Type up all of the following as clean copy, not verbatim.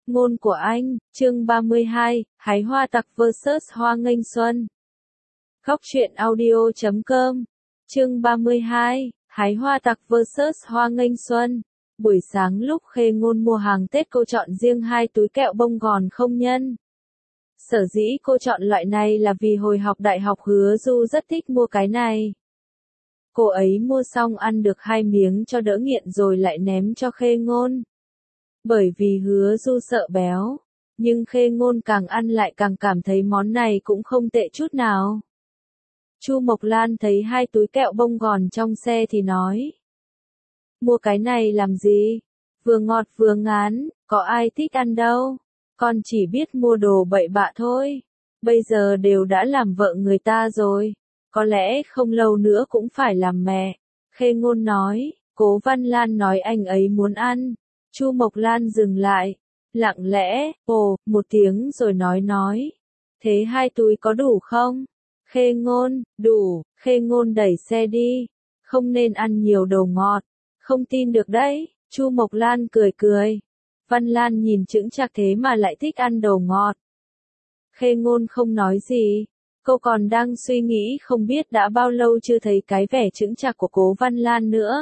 Ngôn của anh, chương 32, Hái hoa tặc vs hoa nghênh xuân. Góc truyện audio.com, chương 32, Hái hoa tặc vs hoa nghênh xuân. Buổi sáng lúc Khê Ngôn mua hàng Tết cô chọn riêng 2 túi kẹo bông gòn không nhân. Sở dĩ cô chọn loại này là vì hồi học đại học Hứa Du rất thích mua cái này. Cô ấy mua xong ăn được 2 miếng cho đỡ nghiện rồi lại ném cho Khê Ngôn. Bởi vì Hứa Du sợ béo, nhưng Khê Ngôn càng ăn lại càng cảm thấy món này cũng không tệ chút nào. Chu Mộc Lan thấy 2 túi kẹo bông gòn trong xe thì nói: mua cái này làm gì? Vừa ngọt vừa ngán, có ai thích ăn đâu. Con chỉ biết mua đồ bậy bạ thôi. Bây giờ đều đã làm vợ người ta rồi, có lẽ không lâu nữa cũng phải làm mẹ. Khê Ngôn nói. Cố Văn Lan nói anh ấy muốn ăn. Chu Mộc Lan dừng lại, lặng lẽ, ồ, một tiếng rồi nói. Thế 2 túi có đủ không? Khê Ngôn, đủ. Khê Ngôn đẩy xe đi. Không nên ăn nhiều đồ ngọt. Không tin được đấy. Chu Mộc Lan cười. Văn Lan nhìn chững chạc thế mà lại thích ăn đồ ngọt. Khê Ngôn không nói gì. Cô còn đang suy nghĩ không biết đã bao lâu chưa thấy cái vẻ chững chạc của Cố Văn Lan nữa.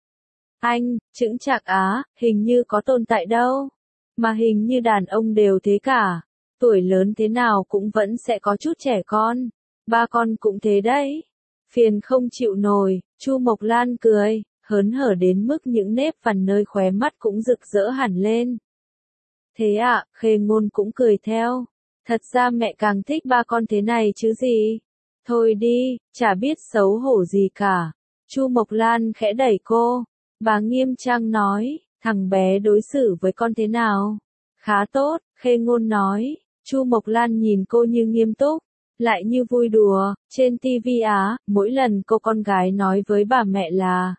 Anh, chững chạc á, hình như có tồn tại đâu. Mà hình như đàn ông đều thế cả. Tuổi lớn thế nào cũng vẫn sẽ có chút trẻ con. Ba con cũng thế đấy. Phiền không chịu nổi. Chu Mộc Lan cười, hớn hở đến mức những nếp vằn nơi khóe mắt cũng rực rỡ hẳn lên. Thế ạ, Khê Ngôn cũng cười theo. Thật ra mẹ càng thích ba con thế này chứ gì. Thôi đi, chả biết xấu hổ gì cả. Chu Mộc Lan khẽ đẩy cô. Bà nghiêm trang nói, thằng bé đối xử với con thế nào? Khá tốt, Khê Ngôn nói. Chu Mộc Lan nhìn cô như nghiêm túc, lại như vui đùa. Trên TV á, mỗi lần cô con gái nói với bà mẹ là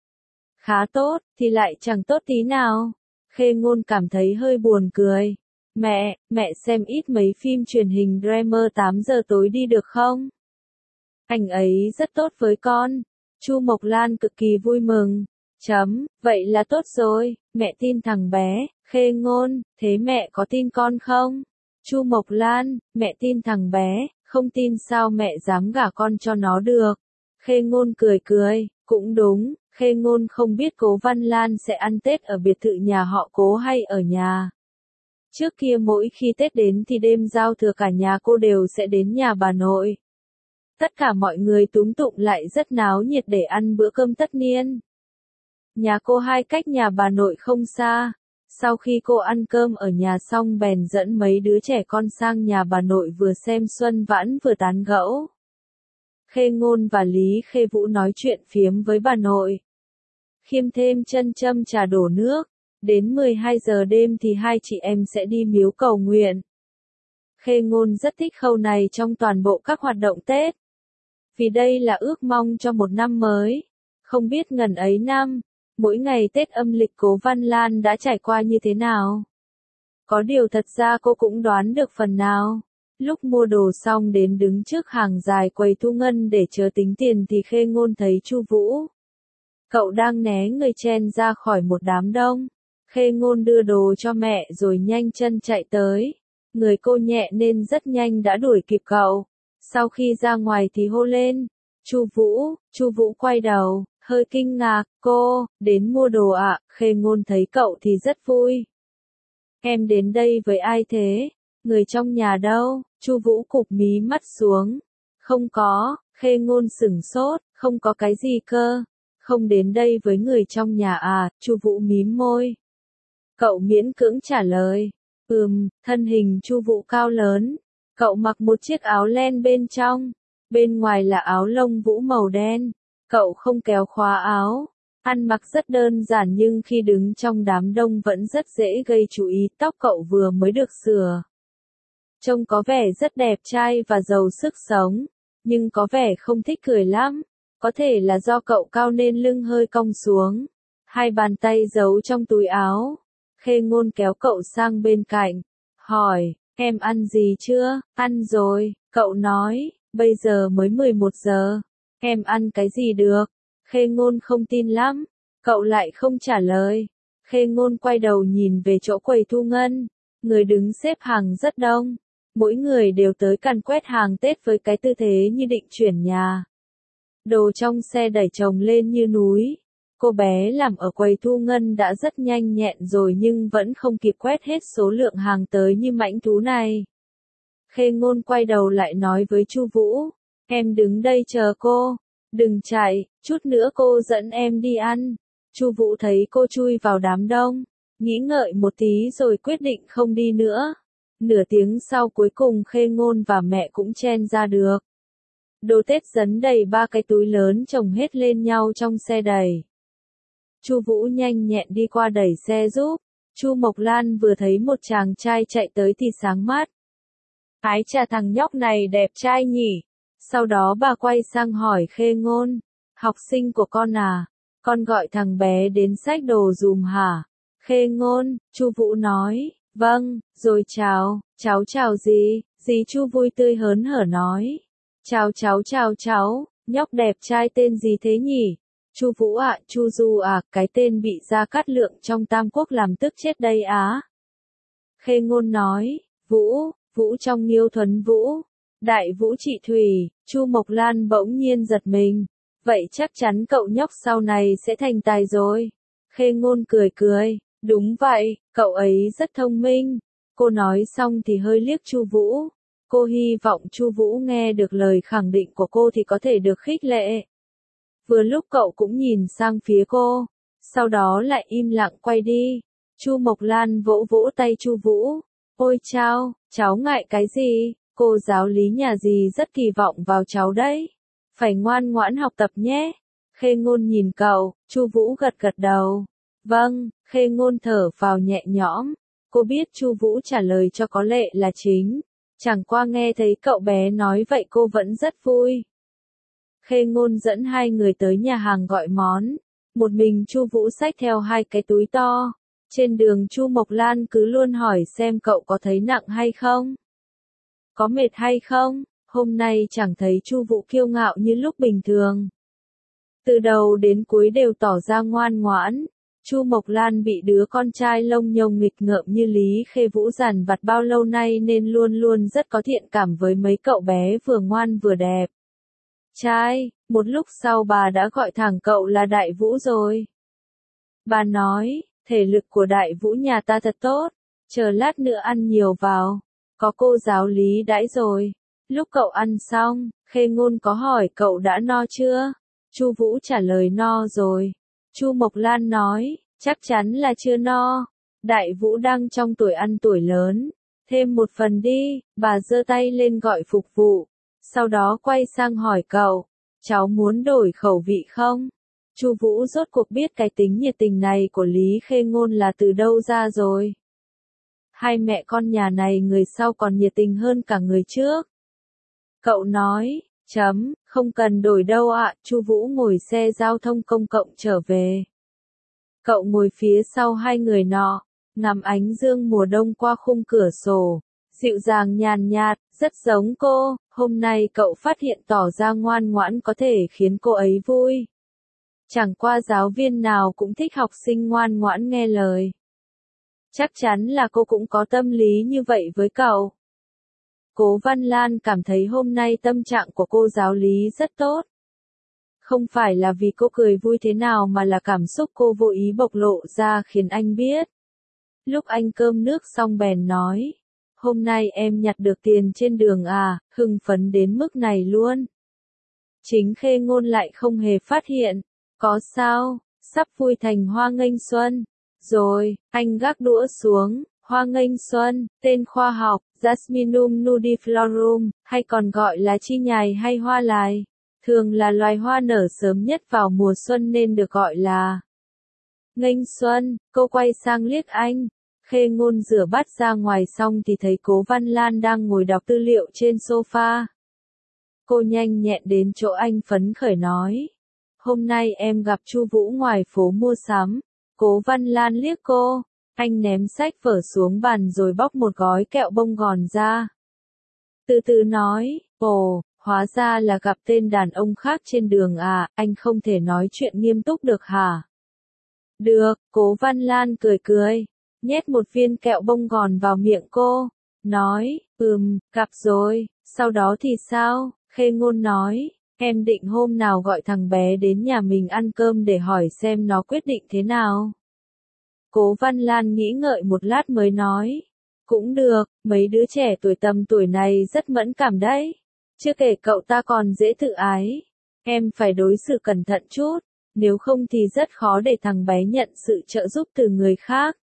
khá tốt, thì lại chẳng tốt tí nào. Khê Ngôn cảm thấy hơi buồn cười. Mẹ xem ít mấy phim truyền hình drama 8 giờ tối đi được không? Anh ấy rất tốt với con. Chu Mộc Lan cực kỳ vui mừng. Vậy là tốt rồi, mẹ tin thằng bé. Khê Ngôn, thế mẹ có tin con không? Chu Mộc Lan, mẹ tin thằng bé, không tin sao mẹ dám gả con cho nó được. Khê Ngôn cười, cũng đúng, Khê Ngôn không biết Cố Văn Lan sẽ ăn Tết ở biệt thự nhà họ Cố hay ở nhà. Trước kia mỗi khi Tết đến thì đêm giao thừa cả nhà cô đều sẽ đến nhà bà nội. Tất cả mọi người túm tụm lại rất náo nhiệt để ăn bữa cơm tất niên. Nhà cô hai cách nhà bà nội không xa. Sau khi cô ăn cơm ở nhà xong bèn dẫn mấy đứa trẻ con sang nhà bà nội vừa xem xuân vãn vừa tán gẫu. Khê Ngôn và Lý Khê Vũ nói chuyện phiếm với bà nội. Khiêm thêm chân châm trà đổ nước. Đến 12 giờ đêm thì hai chị em sẽ đi miếu cầu nguyện. Khê Ngôn rất thích khâu này trong toàn bộ các hoạt động Tết. Vì đây là ước mong cho một năm mới. Không biết ngần ấy năm, mỗi ngày Tết âm lịch Cố Văn Lan đã trải qua như thế nào. Có điều thật ra cô cũng đoán được phần nào. Lúc mua đồ xong đến đứng trước hàng dài quầy thu ngân để chờ tính tiền thì Khê Ngôn thấy Chu Vũ. Cậu đang né người chen ra khỏi một đám đông. Khê Ngôn đưa đồ cho mẹ rồi nhanh chân chạy tới. Người cô nhẹ nên rất nhanh đã đuổi kịp cậu. Sau khi ra ngoài thì hô lên. Chu Vũ quay đầu, hơi kinh ngạc, cô, đến mua đồ ạ. Khê Ngôn thấy cậu thì rất vui. Em đến đây với ai thế? Người trong nhà đâu? Chu Vũ cụp mí mắt xuống. Không có. Khê Ngôn sửng sốt, không có cái gì cơ. Không đến đây với người trong nhà à? Chu Vũ mím môi. Cậu miễn cưỡng trả lời. Thân hình Chu Vũ cao lớn. Cậu mặc một chiếc áo len bên trong. Bên ngoài là áo lông vũ màu đen. Cậu không kéo khóa áo. Ăn mặc rất đơn giản nhưng khi đứng trong đám đông vẫn rất dễ gây chú ý. Tóc cậu vừa mới được sửa. Trông có vẻ rất đẹp trai và giàu sức sống. Nhưng có vẻ không thích cười lắm. Có thể là do cậu cao nên lưng hơi cong xuống. 2 bàn tay giấu trong túi áo. Khê Ngôn kéo cậu sang bên cạnh. Hỏi, em ăn gì chưa? Ăn rồi, cậu nói, bây giờ mới 11 giờ. Em ăn cái gì được? Khê Ngôn không tin lắm. Cậu lại không trả lời. Khê Ngôn quay đầu nhìn về chỗ quầy thu ngân. Người đứng xếp hàng rất đông. Mỗi người đều tới càn quét hàng Tết với cái tư thế như định chuyển nhà. Đồ trong xe đẩy chồng lên như núi. Cô bé làm ở quầy thu ngân đã rất nhanh nhẹn rồi nhưng vẫn không kịp quét hết số lượng hàng tới như mãnh thú này. Khê Ngôn quay đầu lại nói với Chu Vũ, em đứng đây chờ cô, đừng chạy, chút nữa cô dẫn em đi ăn. Chu Vũ thấy cô chui vào đám đông, nghĩ ngợi một tí rồi quyết định không đi nữa. Nửa tiếng sau cuối cùng Khê Ngôn và mẹ cũng chen ra được. Đồ Tết dấn đầy 3 cái túi lớn chồng hết lên nhau trong xe đẩy. Chu Vũ nhanh nhẹn đi qua đẩy xe giúp. Chu Mộc Lan vừa thấy một chàng trai chạy tới thì sáng mắt. Ái chà, thằng nhóc này đẹp trai nhỉ. Sau đó bà quay sang hỏi Khê Ngôn, học sinh của con à, con gọi thằng bé đến xách đồ dùm hả? Khê Ngôn, Chu Vũ nói, vâng, rồi chào, cháu chào gì? Dì Chu vui tươi hớn hở nói, chào cháu, nhóc đẹp trai tên gì thế nhỉ? Chu Vũ ạ, Chu Du à, cái tên bị Gia Cát Lượng trong Tam Quốc làm tức chết đây á. Khê Ngôn nói, Vũ trong Nghiêu Thuấn Vũ, Đại Vũ Trị Thủy. Chu Mộc Lan bỗng nhiên giật mình, vậy chắc chắn cậu nhóc sau này sẽ thành tài rồi. Khê Ngôn cười, đúng vậy, cậu ấy rất thông minh. Cô nói xong thì hơi liếc Chu Vũ. Cô hy vọng Chu Vũ nghe được lời khẳng định của cô thì có thể được khích lệ. Vừa lúc cậu cũng nhìn sang phía cô, sau đó lại im lặng quay đi. Chu Mộc Lan vỗ vỗ tay Chu Vũ. Ôi chao, cháu ngại cái gì? Cô giáo lý nhà dì rất kỳ vọng vào cháu đấy. Phải ngoan ngoãn học tập nhé. Khê Ngôn nhìn cậu, Chu Vũ gật đầu. Vâng, Khê Ngôn thở phào nhẹ nhõm. Cô biết Chu Vũ trả lời cho có lệ là chính. Chẳng qua nghe thấy cậu bé nói vậy cô vẫn rất vui. Khê Ngôn dẫn hai người tới nhà hàng gọi món. Một mình Chu Vũ xách theo 2 cái túi to. Trên đường Chu Mộc Lan cứ luôn hỏi xem cậu có thấy nặng hay không? Có mệt hay không? Hôm nay chẳng thấy Chu Vũ kiêu ngạo như lúc bình thường. Từ đầu đến cuối đều tỏ ra ngoan ngoãn. Chu Mộc Lan bị đứa con trai lông nhông nghịch ngợm như Lý Khê Vũ dằn vặt bao lâu nay nên luôn luôn rất có thiện cảm với mấy cậu bé vừa ngoan vừa đẹp. Trai, một lúc sau bà đã gọi thẳng cậu là Đại Vũ rồi. Bà nói, thể lực của Đại Vũ nhà ta thật tốt, chờ lát nữa ăn nhiều vào, có cô giáo lý đãi rồi. Lúc cậu ăn xong, Khê Ngôn có hỏi cậu đã no chưa? Chu Vũ trả lời no rồi. Chu Mộc Lan nói, chắc chắn là chưa no. Đại Vũ đang trong tuổi ăn tuổi lớn, thêm một phần đi. Bà giơ tay lên gọi phục vụ, sau đó quay sang hỏi cậu, cháu muốn đổi khẩu vị không? Chu Vũ rốt cuộc biết cái tính nhiệt tình này của Lý Khê Ngôn là từ đâu ra rồi. Hai mẹ con nhà này người sau còn nhiệt tình hơn cả người trước. Cậu nói, không cần đổi đâu ạ. Chu Vũ ngồi xe giao thông công cộng trở về. Cậu ngồi phía sau hai người nọ, ngắm ánh dương mùa đông qua khung cửa sổ, dịu dàng nhàn nhạt, rất giống cô. Hôm nay cậu phát hiện tỏ ra ngoan ngoãn có thể khiến cô ấy vui. Chẳng qua giáo viên nào cũng thích học sinh ngoan ngoãn nghe lời. Chắc chắn là cô cũng có tâm lý như vậy với cậu. Cố Văn Lan cảm thấy hôm nay tâm trạng của cô giáo lý rất tốt. Không phải là vì cô cười vui thế nào mà là cảm xúc cô vô ý bộc lộ ra khiến anh biết. Lúc anh cơm nước xong bèn nói, hôm nay em nhặt được tiền trên đường à, hưng phấn đến mức này luôn. Chính Khê Ngôn lại không hề phát hiện. Có sao, sắp vui thành Hoa Nghênh Xuân. Rồi, anh gác đũa xuống. Hoa Nghênh Xuân, tên khoa học, Jasminum nudiflorum, hay còn gọi là chi nhài hay hoa lài, thường là loài hoa nở sớm nhất vào mùa xuân nên được gọi là Nghênh Xuân. Cô quay sang liếc anh. Khê Ngôn rửa bát ra ngoài xong thì thấy Cố Văn Lan đang ngồi đọc tư liệu trên sofa. Cô nhanh nhẹn đến chỗ anh phấn khởi nói, hôm nay em gặp Chu Vũ ngoài phố mua sắm. Cố Văn Lan liếc cô. Anh ném sách vở xuống bàn rồi bóc một gói kẹo bông gòn ra. Từ từ nói, ồ, hóa ra là gặp tên đàn ông khác trên đường à, anh không thể nói chuyện nghiêm túc được hả? Được, Cố Văn Lan cười. nhét một viên kẹo bông gòn vào miệng cô, nói, gặp rồi, sau đó thì sao? Khê Ngôn nói, em định hôm nào gọi thằng bé đến nhà mình ăn cơm để hỏi xem nó quyết định thế nào. Cố Văn Lan nghĩ ngợi một lát mới nói, cũng được, mấy đứa trẻ tuổi tầm tuổi này rất mẫn cảm đấy. Chưa kể cậu ta còn dễ tự ái. Em phải đối xử cẩn thận chút, nếu không thì rất khó để thằng bé nhận sự trợ giúp từ người khác.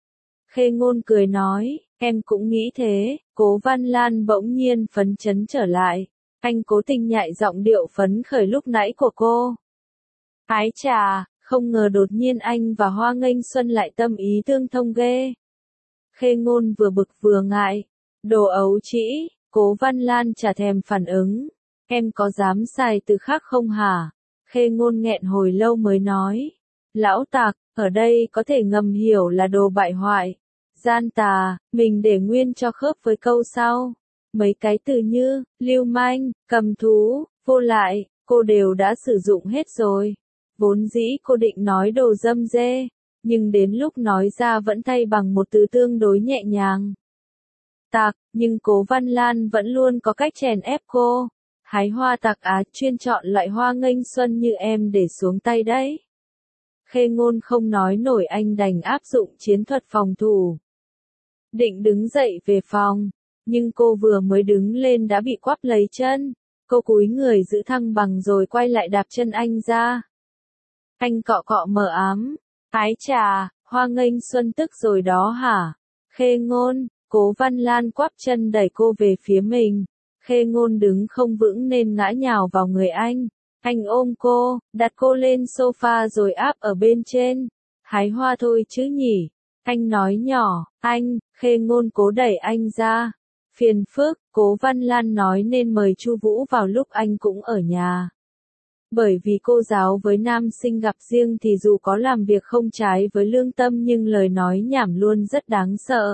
Khê Ngôn cười nói, em cũng nghĩ thế. Cố Văn Lan bỗng nhiên phấn chấn trở lại. Anh cố tình nhại giọng điệu phấn khởi lúc nãy của cô. Ái chà, không ngờ đột nhiên anh và Hoa Nghênh Xuân lại tâm ý tương thông ghê. Khê Ngôn vừa bực vừa ngại. Đồ ấu trĩ, Cố Văn Lan chả thèm phản ứng. Em có dám xài từ khác không hả? Khê Ngôn nghẹn hồi lâu mới nói. Lão tặc, ở đây có thể ngầm hiểu là đồ bại hoại. Gian tà, mình để nguyên cho khớp với câu sau. Mấy cái từ như, lưu manh, cầm thú, vô lại, cô đều đã sử dụng hết rồi. Vốn dĩ cô định nói đồ dâm dê, nhưng đến lúc nói ra vẫn thay bằng một từ tương đối nhẹ nhàng. Tặc, nhưng Cố Văn Lan vẫn luôn có cách chèn ép cô. Hái hoa tặc á, chuyên chọn loại hoa nghênh xuân như em để xuống tay đấy. Khê Ngôn không nói nổi, anh đành áp dụng chiến thuật phòng thủ. Định đứng dậy về phòng, nhưng cô vừa mới đứng lên đã bị quắp lấy chân. Cô cúi người giữ thăng bằng rồi quay lại đạp chân anh ra. Anh cọ cọ mờ ám. Ái chà, Hoa Nghênh Xuân tức rồi đó hả? Khê Ngôn, Cố Văn Lan quắp chân đẩy cô về phía mình. Khê Ngôn đứng không vững nên ngã nhào vào người anh. Anh ôm cô, đặt cô lên sofa rồi áp ở bên trên. Hái hoa thôi chứ nhỉ? Anh nói nhỏ, anh. Khê Ngôn cố đẩy anh ra. Phiền phức, Cố Văn Lan nói nên mời Chu Vũ vào lúc anh cũng ở nhà. Bởi vì cô giáo với nam sinh gặp riêng thì dù có làm việc không trái với lương tâm nhưng lời nói nhảm luôn rất đáng sợ.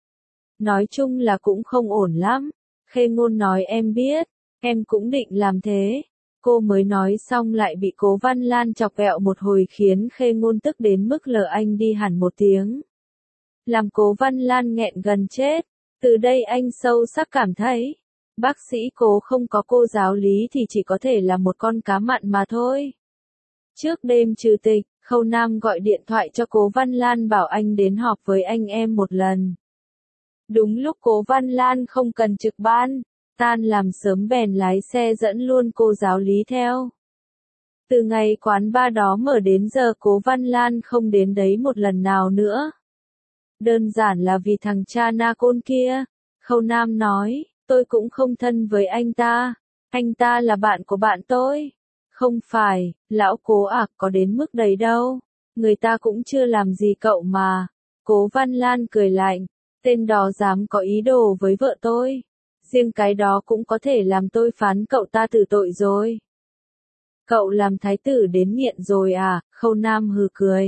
Nói chung là cũng không ổn lắm. Khê Ngôn nói em biết, em cũng định làm thế. Cô mới nói xong lại bị Cố Văn Lan chọc ghẹo một hồi khiến Khê Ngôn tức đến mức lờ anh đi hẳn một tiếng. Làm Cố Văn Lan nghẹn gần chết. Từ đây anh sâu sắc cảm thấy, bác sĩ Cố không có cô giáo Lý thì chỉ có thể là một con cá mặn mà thôi. Trước đêm trừ tịch, Khâu Nam gọi điện thoại cho Cố Văn Lan bảo anh đến họp với anh em một lần. Đúng lúc Cố Văn Lan không cần trực ban, tan làm sớm bèn lái xe dẫn luôn cô giáo Lý theo. Từ ngày quán bar đó mở đến giờ Cố Văn Lan không đến đấy một lần nào nữa. Đơn giản là vì thằng cha na côn kia. Khâu Nam nói, tôi cũng không thân với anh ta là bạn của bạn tôi. Không phải, lão Cố ạ, có đến mức đấy đâu. Người ta cũng chưa làm gì cậu mà. Cố Văn Lan cười lạnh, tên đó dám có ý đồ với vợ tôi. Riêng cái đó cũng có thể làm tôi phán cậu ta tử tội rồi. Cậu làm thái tử đến nghiện rồi à? Khâu Nam hừ cười.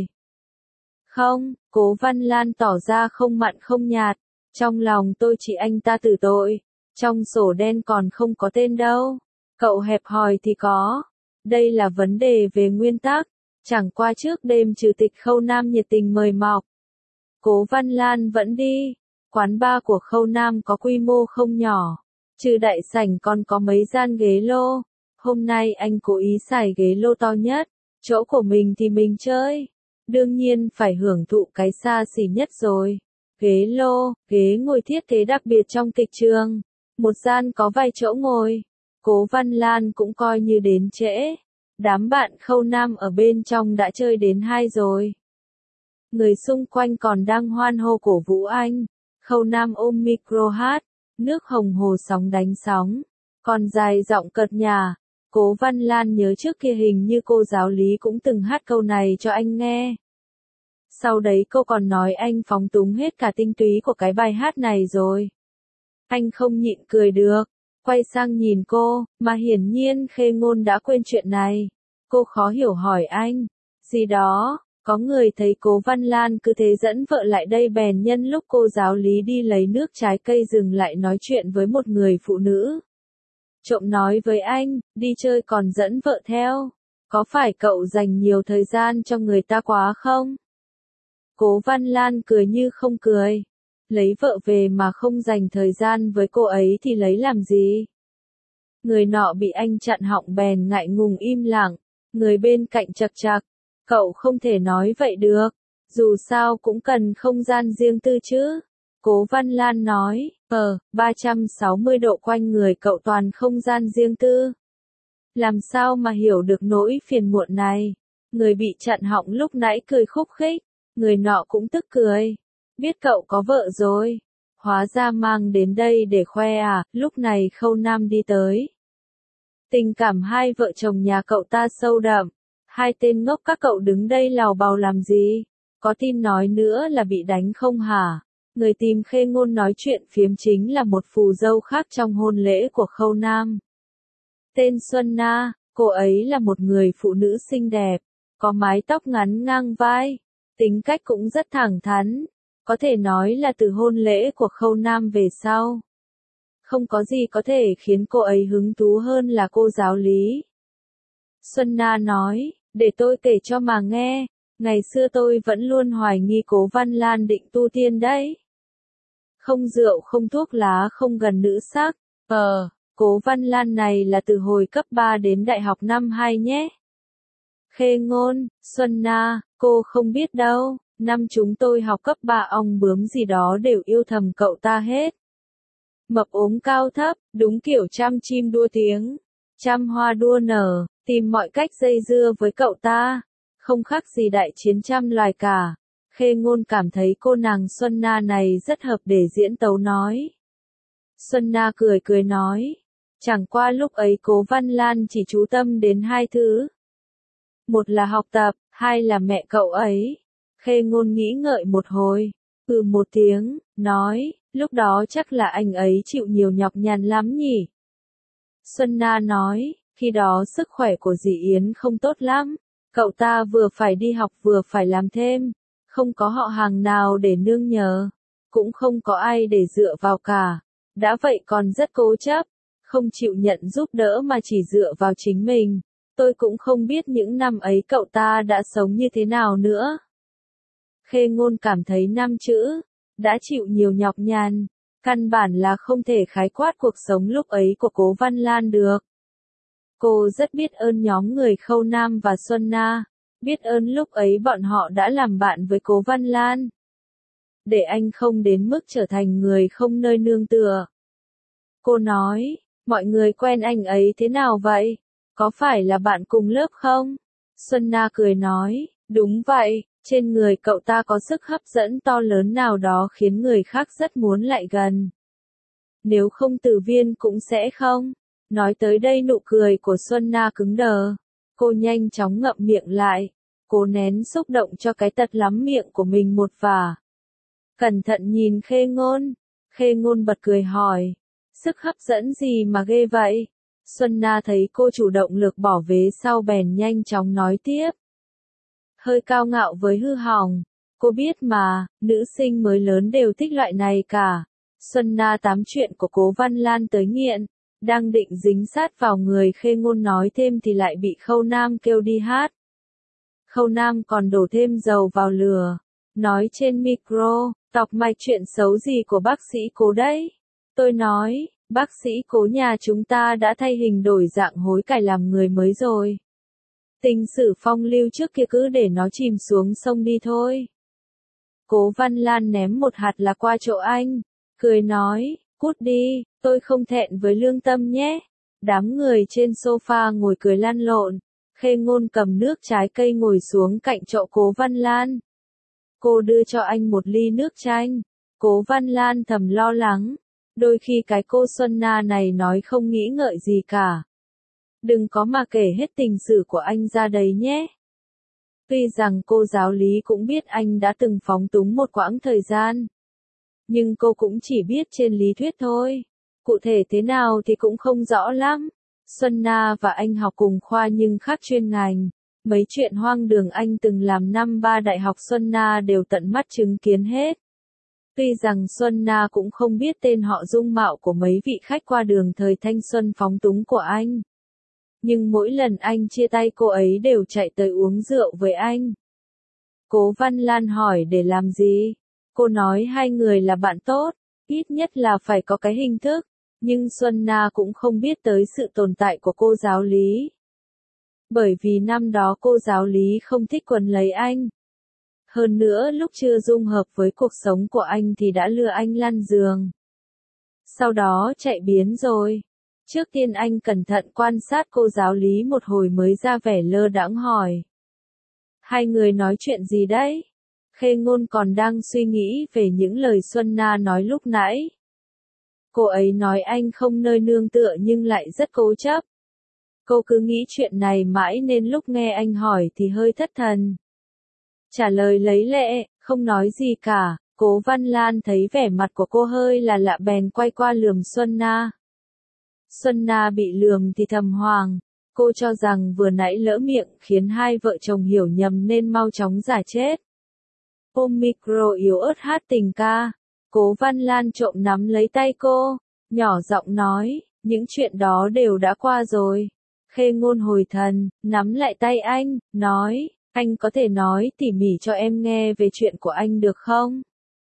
Không, Cố Văn Lan tỏ ra không mặn không nhạt. Trong lòng tôi chỉ anh ta tử tội. Trong sổ đen còn không có tên đâu. Cậu hẹp hòi thì có. Đây là vấn đề về nguyên tắc. Chẳng qua trước đêm trừ tịch Khâu Nam nhiệt tình mời mọc. Cố Văn Lan vẫn đi. Quán bar của Khâu Nam có quy mô không nhỏ. Trừ đại sảnh còn có mấy gian ghế lô. Hôm nay anh cố ý xài ghế lô to nhất. Chỗ của mình thì mình chơi. Đương nhiên phải hưởng thụ cái xa xỉ nhất rồi. Ghế lô, ghế ngồi thiết kế đặc biệt trong kịch trường. Một gian có vài chỗ ngồi. Cố Văn Lan cũng coi như đến trễ. Đám bạn Khâu Nam ở bên trong đã chơi đến 2 rồi. Người xung quanh còn đang hoan hô cổ vũ anh. Khâu Nam ôm micro hát. Nước hồng hồ sóng đánh sóng. Còn dài giọng cợt nhả. Cố Văn Lan nhớ trước kia hình như cô giáo Lý cũng từng hát câu này cho anh nghe. Sau đấy cô còn nói anh phóng túng hết cả tinh túy của cái bài hát này rồi. Anh không nhịn cười được. Quay sang nhìn cô, mà hiển nhiên Khê Ngôn đã quên chuyện này. Cô khó hiểu hỏi anh. Gì đó, có người thấy Cố Văn Lan cứ thế dẫn vợ lại đây bèn nhân lúc cô giáo Lý đi lấy nước trái cây dừng lại nói chuyện với một người phụ nữ. Trộm nói với anh, đi chơi còn dẫn vợ theo. Có phải cậu dành nhiều thời gian cho người ta quá không? Cố Văn Lan cười như không cười. Lấy vợ về mà không dành thời gian với cô ấy thì lấy làm gì? Người nọ bị anh chặn họng bèn ngại ngùng im lặng. Người bên cạnh chậc chậc. Cậu không thể nói vậy được. Dù sao cũng cần không gian riêng tư chứ. Cố Văn Lan nói, 360 độ quanh người cậu toàn không gian riêng tư. Làm sao mà hiểu được nỗi phiền muộn này? Người bị chặn họng lúc nãy cười khúc khích. Người nọ cũng tức cười. Biết cậu có vợ rồi. Hóa ra mang đến đây để khoe à, lúc này Khâu Nam đi tới. Tình cảm hai vợ chồng nhà cậu ta sâu đậm. Hai tên ngốc các cậu đứng đây lào bào làm gì? Có tin nói nữa là bị đánh không hả? Người tìm Khê Ngôn nói chuyện phiếm chính là một phù dâu khác trong hôn lễ của Khâu Nam. Tên Xuân Na, cô ấy là một người phụ nữ xinh đẹp, có mái tóc ngắn ngang vai, tính cách cũng rất thẳng thắn, có thể nói là từ hôn lễ của Khâu Nam về sau. Không có gì có thể khiến cô ấy hứng thú hơn là cô giáo lý. Xuân Na nói, để tôi kể cho mà nghe, ngày xưa tôi vẫn luôn hoài nghi Cố Văn Lan định tu tiên đấy. Không rượu không thuốc lá không gần nữ sắc, Cố Văn Lan này là từ hồi cấp 3 đến đại học năm 2 nhé. Khê Ngôn, Xuân Na, cô không biết đâu, năm chúng tôi học cấp 3 ong bướm gì đó đều yêu thầm cậu ta hết. Mập ốm cao thấp, đúng kiểu trăm chim đua tiếng, trăm hoa đua nở, tìm mọi cách dây dưa với cậu ta, không khác gì đại chiến trăm loài cả. Khê Ngôn cảm thấy cô nàng Xuân Na này rất hợp để diễn tấu nói. Xuân Na cười cười nói, chẳng qua lúc ấy Cố Văn Lan chỉ chú tâm đến hai thứ. Một là học tập, hai là mẹ cậu ấy. Khê Ngôn nghĩ ngợi một hồi, một tiếng, nói, lúc đó chắc là anh ấy chịu nhiều nhọc nhằn lắm nhỉ. Xuân Na nói, khi đó sức khỏe của dì Yến không tốt lắm, cậu ta vừa phải đi học vừa phải làm thêm, không có họ hàng nào để nương nhờ, cũng không có ai để dựa vào cả, đã vậy còn rất cố chấp, không chịu nhận giúp đỡ mà chỉ dựa vào chính mình. Tôi cũng không biết những năm ấy cậu ta đã sống như thế nào nữa. Khê Ngôn cảm thấy 5 chữ, đã chịu nhiều nhọc nhằn, căn bản là không thể khái quát cuộc sống lúc ấy của Cố Văn Lan được. Cô rất biết ơn nhóm người Khâu Nam và Xuân Na, biết ơn lúc ấy bọn họ đã làm bạn với Cố Văn Lan. Để anh không đến mức trở thành người không nơi nương tựa. Cô nói, mọi người quen anh ấy thế nào vậy? Có phải là bạn cùng lớp không? Xuân Na cười nói, đúng vậy, trên người cậu ta có sức hấp dẫn to lớn nào đó khiến người khác rất muốn lại gần. Nếu không Từ Viên cũng sẽ không. Nói tới đây nụ cười của Xuân Na cứng đờ. Cô nhanh chóng ngậm miệng lại. Cố nén xúc động cho cái tật lắm miệng của mình một vả. Cẩn thận nhìn Khê Ngôn. Khê Ngôn bật cười hỏi. Sức hấp dẫn gì mà ghê vậy? Xuân Na thấy cô chủ động lược bỏ vế sau bèn nhanh chóng nói tiếp. Hơi cao ngạo với hư hỏng. Cô biết mà, nữ sinh mới lớn đều thích loại này cả. Xuân Na tám chuyện của Cố Văn Lan tới nghiện. Đang định dính sát vào người Khê Ngôn nói thêm thì lại bị Khâu Nam kêu đi hát. Khâu Nam còn đổ thêm dầu vào lửa. Nói trên micro, tọc mạch chuyện xấu gì của bác sĩ Cố đấy. Tôi nói, bác sĩ Cố nhà chúng ta đã thay hình đổi dạng hối cải làm người mới rồi. Tình sử phong lưu trước kia cứ để nó chìm xuống sông đi thôi. Cố Văn Lan ném một hạt là qua chỗ anh, cười nói, cút đi, tôi không thẹn với lương tâm nhé. Đám người trên sofa ngồi cười lăn lộn, Khê Ngôn cầm nước trái cây ngồi xuống cạnh chỗ Cố Văn Lan. Cô đưa cho anh một ly nước chanh, Cố Văn Lan thầm lo lắng, đôi khi cái cô Xuân Na này nói không nghĩ ngợi gì cả. Đừng có mà kể hết tình sử của anh ra đấy nhé. Tuy rằng cô giáo lý cũng biết anh đã từng phóng túng một quãng thời gian. Nhưng cô cũng chỉ biết trên lý thuyết thôi. Cụ thể thế nào thì cũng không rõ lắm. Xuân Na và anh học cùng khoa nhưng khác chuyên ngành. Mấy chuyện hoang đường anh từng làm năm 3 đại học Xuân Na đều tận mắt chứng kiến hết. Tuy rằng Xuân Na cũng không biết tên họ dung mạo của mấy vị khách qua đường thời thanh xuân phóng túng của anh. Nhưng mỗi lần anh chia tay cô ấy đều chạy tới uống rượu với anh. Cố Văn Lan hỏi để làm gì? Cô nói hai người là bạn tốt, ít nhất là phải có cái hình thức, nhưng Xuân Na cũng không biết tới sự tồn tại của cô giáo lý. Bởi vì năm đó cô giáo lý không thích quấn lấy anh. Hơn nữa lúc chưa dung hợp với cuộc sống của anh thì đã lừa anh lăn giường. Sau đó chạy biến rồi. Trước tiên anh cẩn thận quan sát cô giáo lý một hồi mới ra vẻ lơ đãng hỏi. Hai người nói chuyện gì đấy? Khê Ngôn còn đang suy nghĩ về những lời Xuân Na nói lúc nãy. Cô ấy nói anh không nơi nương tựa nhưng lại rất cố chấp. Cô cứ nghĩ chuyện này mãi nên lúc nghe anh hỏi thì hơi thất thần. Trả lời lấy lệ, không nói gì cả. Cố Văn Lan thấy vẻ mặt của cô hơi là lạ bèn quay qua lườm Xuân Na. Xuân Na bị lườm thì thầm hoàng. Cô cho rằng vừa nãy lỡ miệng khiến hai vợ chồng hiểu nhầm nên mau chóng giả chết. Ôm micro yếu ớt hát tình ca. Cố Văn Lan trộm nắm lấy tay cô, nhỏ giọng nói, những chuyện đó đều đã qua rồi. Khê Ngôn hồi thần, nắm lại tay anh, nói, anh có thể nói tỉ mỉ cho em nghe về chuyện của anh được không?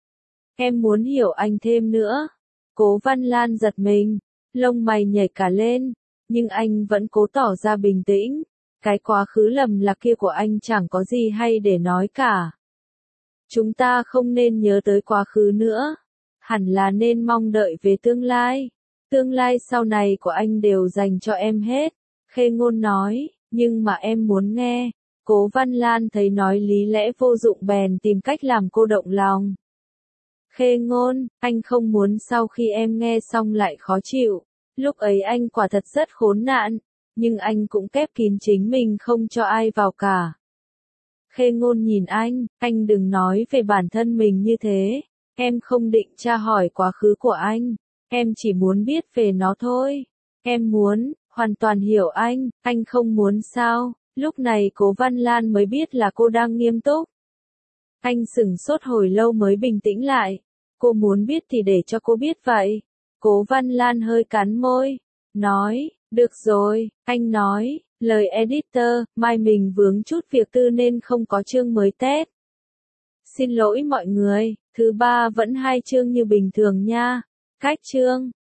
Em muốn hiểu anh thêm nữa. Cố Văn Lan giật mình, lông mày nhảy cả lên, nhưng anh vẫn cố tỏ ra bình tĩnh. Cái quá khứ lầm lạc kia của anh chẳng có gì hay để nói cả. Chúng ta không nên nhớ tới quá khứ nữa. Hẳn là nên mong đợi về tương lai. Tương lai sau này của anh đều dành cho em hết. Khê Ngôn nói, nhưng mà em muốn nghe. Cố Văn Lan thấy nói lý lẽ vô dụng bèn tìm cách làm cô động lòng. Khê Ngôn, anh không muốn sau khi em nghe xong lại khó chịu. Lúc ấy anh quả thật rất khốn nạn, nhưng anh cũng khép kín chính mình không cho ai vào cả. Khê Ngôn nhìn anh đừng nói về bản thân mình như thế. Em không định tra hỏi quá khứ của anh. Em chỉ muốn biết về nó thôi. Em muốn, hoàn toàn hiểu anh không muốn sao? Lúc này Cố Văn Lan mới biết là cô đang nghiêm túc. Anh sửng sốt hồi lâu mới bình tĩnh lại. Cô muốn biết thì để cho cô biết vậy. Cố Văn Lan hơi cắn môi. Nói, được rồi, anh nói, lời editor, mai mình vướng chút việc tư nên không có chương mới test. Xin lỗi mọi người, thứ ba vẫn 2 chương như bình thường nha. Cách chương.